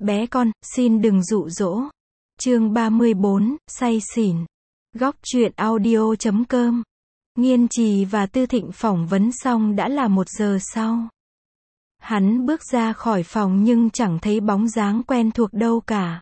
Bé con, xin đừng dụ dỗ. Chương 34, say xỉn. Góc truyện audio.com. Nghiên Trì và Tư Thịnh phỏng vấn xong đã là 1 giờ sau. Hắn bước ra khỏi phòng nhưng chẳng thấy bóng dáng quen thuộc đâu cả.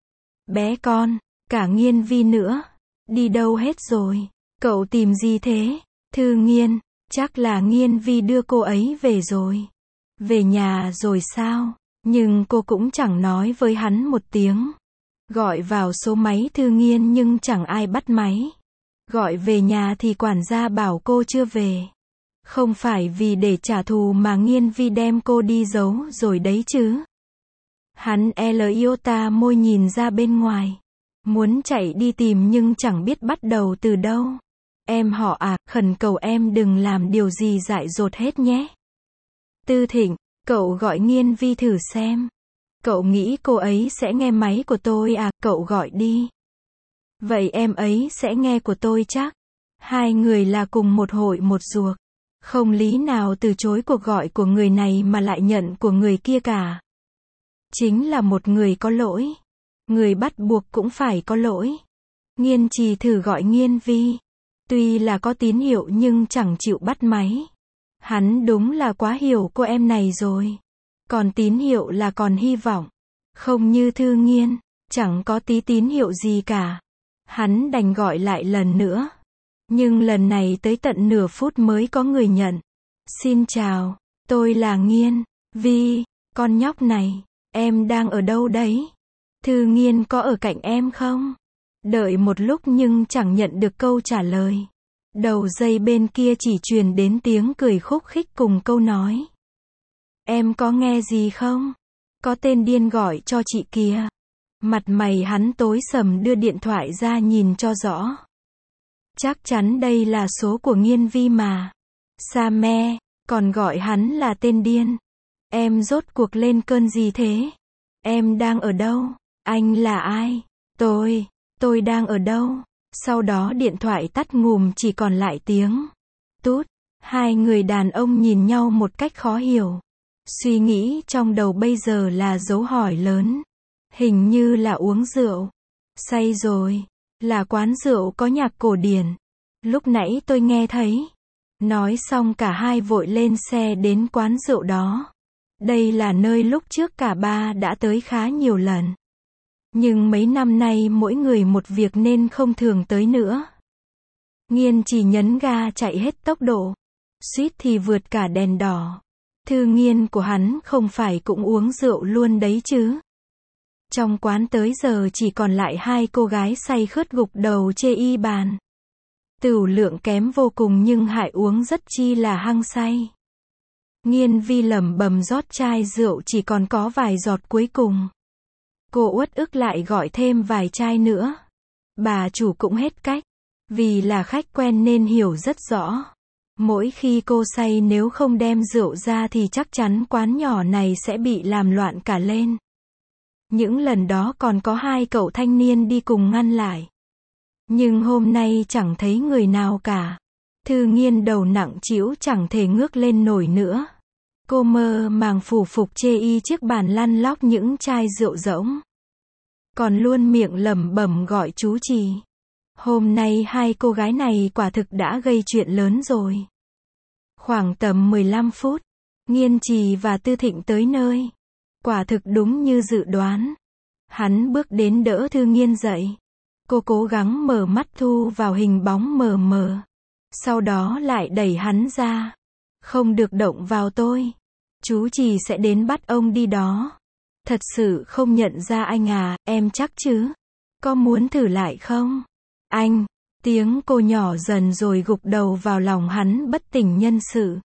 Bé con, cả Nghiên Vi nữa. Đi đâu hết rồi? Cậu tìm gì thế? Thư Nghiên, chắc là Nghiên Vi đưa cô ấy về rồi. Về nhà rồi sao? Nhưng cô cũng chẳng nói với hắn một tiếng. Gọi vào số máy Thư Nghiên nhưng chẳng ai bắt máy. Gọi về nhà thì quản gia bảo cô chưa về. Không phải vì để trả thù mà Nghiên Vi đem cô đi giấu rồi đấy chứ. Hắn iota môi nhìn ra bên ngoài. Muốn chạy đi tìm nhưng chẳng biết bắt đầu từ đâu. Em họ à, khẩn cầu em đừng làm điều gì dại dột hết nhé. Tư Thịnh, cậu gọi Nghiên Vi thử xem. Cậu nghĩ cô ấy sẽ nghe máy của tôi à, cậu gọi đi. Vậy em ấy sẽ nghe của tôi chắc. Hai người là cùng một hội một ruột. Không lý nào từ chối cuộc gọi của người này mà lại nhận của người kia cả. Chính là một người có lỗi. Người bắt buộc cũng phải có lỗi. Nghiên Trì thử gọi Nghiên Vi. Tuy là có tín hiệu nhưng chẳng chịu bắt máy. Hắn đúng là quá hiểu cô em này rồi. Còn tín hiệu là còn hy vọng. Không như Thư Nghiên, chẳng có tí tín hiệu gì cả. Hắn đành gọi lại lần nữa. Nhưng lần này tới tận nửa phút mới có người nhận. Xin chào, tôi là Nghiên Vi, con nhóc này, em đang ở đâu đấy? Thư Nghiên có ở cạnh em không? Đợi một lúc nhưng chẳng nhận được câu trả lời. Đầu dây bên kia chỉ truyền đến tiếng cười khúc khích cùng câu nói. Em có nghe gì không? Có tên điên gọi cho chị kìa. Mặt mày hắn tối sầm đưa điện thoại ra nhìn cho rõ. Chắc chắn đây là số của Nghiên Vi mà. Sa me, còn gọi hắn là tên điên. Em rốt cuộc lên cơn gì thế? Em đang ở đâu? Anh là ai? Tôi đang ở đâu? Sau đó điện thoại tắt ngùm chỉ còn lại tiếng tút. Hai người đàn ông nhìn nhau một cách khó hiểu. Suy nghĩ trong đầu bây giờ là dấu hỏi lớn. Hình như là uống rượu. Say rồi. Là quán rượu có nhạc cổ điển. Lúc nãy tôi nghe thấy. Nói xong cả hai vội lên xe đến quán rượu đó. Đây là nơi lúc trước cả ba đã tới khá nhiều lần. Nhưng mấy năm nay mỗi người một việc nên không thường tới nữa. Nghiên chỉ nhấn ga chạy hết tốc độ. Suýt thì vượt cả đèn đỏ. Thư Nghiên của hắn không phải cũng uống rượu luôn đấy chứ. Trong quán tới giờ chỉ còn lại hai cô gái say khướt gục đầu chê y bàn. Tửu lượng kém vô cùng nhưng hại uống rất chi là hăng say. Nghiên Vi lẩm bẩm rót chai rượu chỉ còn có vài giọt cuối cùng. Cô uất ức lại gọi thêm vài chai nữa. Bà chủ cũng hết cách. Vì là khách quen nên hiểu rất rõ. Mỗi khi cô say nếu không đem rượu ra thì chắc chắn quán nhỏ này sẽ bị làm loạn cả lên. Những lần đó còn có hai cậu thanh niên đi cùng ngăn lại. Nhưng hôm nay chẳng thấy người nào cả. Thư Nghiên đầu nặng trĩu chẳng thể ngước lên nổi nữa. Cô mơ màng phủ phục chê y chiếc bàn lăn lóc những chai rượu rỗng. Còn luôn miệng lẩm bẩm gọi chú Trì. Hôm nay hai cô gái này quả thực đã gây chuyện lớn rồi. Khoảng tầm 15 phút, Nghiên Trì và Tư Thịnh tới nơi. Quả thực đúng như dự đoán. Hắn bước đến đỡ Thư Nghiên dậy. Cô cố gắng mở mắt thu vào hình bóng mờ mờ. Sau đó lại đẩy hắn ra. Không được động vào tôi. Chú Trì sẽ đến bắt ông đi đó. Thật sự không nhận ra anh à, em chắc chứ? Có muốn thử lại không? Anh, tiếng cô nhỏ dần rồi gục đầu vào lòng hắn bất tỉnh nhân sự.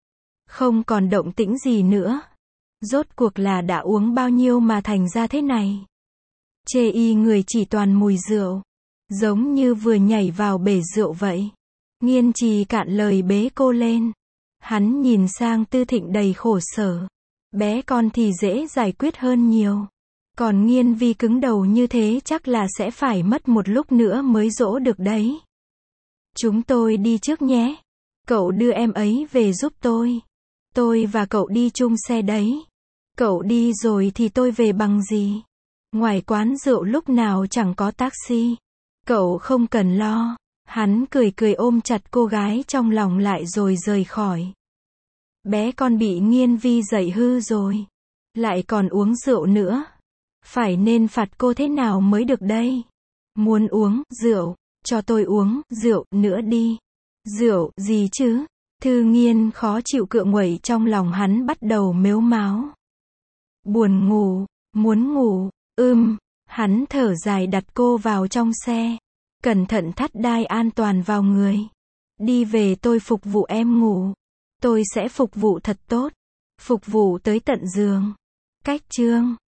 Không còn động tĩnh gì nữa. Rốt cuộc là đã uống bao nhiêu mà thành ra thế này? Chê y người chỉ toàn mùi rượu. Giống như vừa nhảy vào bể rượu vậy. Nghiên Trì cạn lời bế cô lên. Hắn nhìn sang Tư Thịnh đầy khổ sở. Bé con thì dễ giải quyết hơn nhiều. Còn Nghiên Vi cứng đầu như thế chắc là sẽ phải mất một lúc nữa mới dỗ được đấy. Chúng tôi đi trước nhé. Cậu đưa em ấy về giúp tôi. Tôi và cậu đi chung xe đấy. Cậu đi rồi thì tôi về bằng gì? Ngoài quán rượu lúc nào chẳng có taxi. Cậu không cần lo. Hắn cười cười ôm chặt cô gái trong lòng lại rồi rời khỏi. Bé con bị Nghiên Vi dạy hư rồi. Lại còn uống rượu nữa. Phải nên phạt cô thế nào mới được đây? Muốn uống rượu, cho tôi uống rượu nữa đi. Rượu gì chứ? Thư Nghiên khó chịu cựa quậy trong lòng hắn bắt đầu mếu máo. Buồn ngủ, muốn ngủ, hắn thở dài đặt cô vào trong xe. Cẩn thận thắt đai an toàn vào người. Đi về tôi phục vụ em ngủ. Tôi sẽ phục vụ thật tốt. Phục vụ tới tận giường. Cách chương